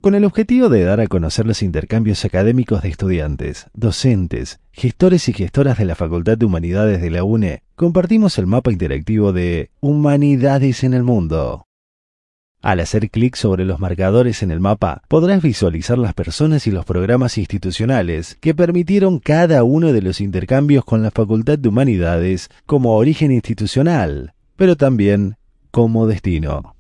Con el objetivo de dar a conocer los intercambios académicos de estudiantes, docentes, gestores y gestoras de la Facultad de Humanidades de la UNE, compartimos el mapa interactivo de Humanidades en el Mundo. Al hacer clic sobre los marcadores en el mapa, podrás visualizar las personas y los programas institucionales que permitieron cada uno de los intercambios con la Facultad de Humanidades como origen institucional, pero también como destino.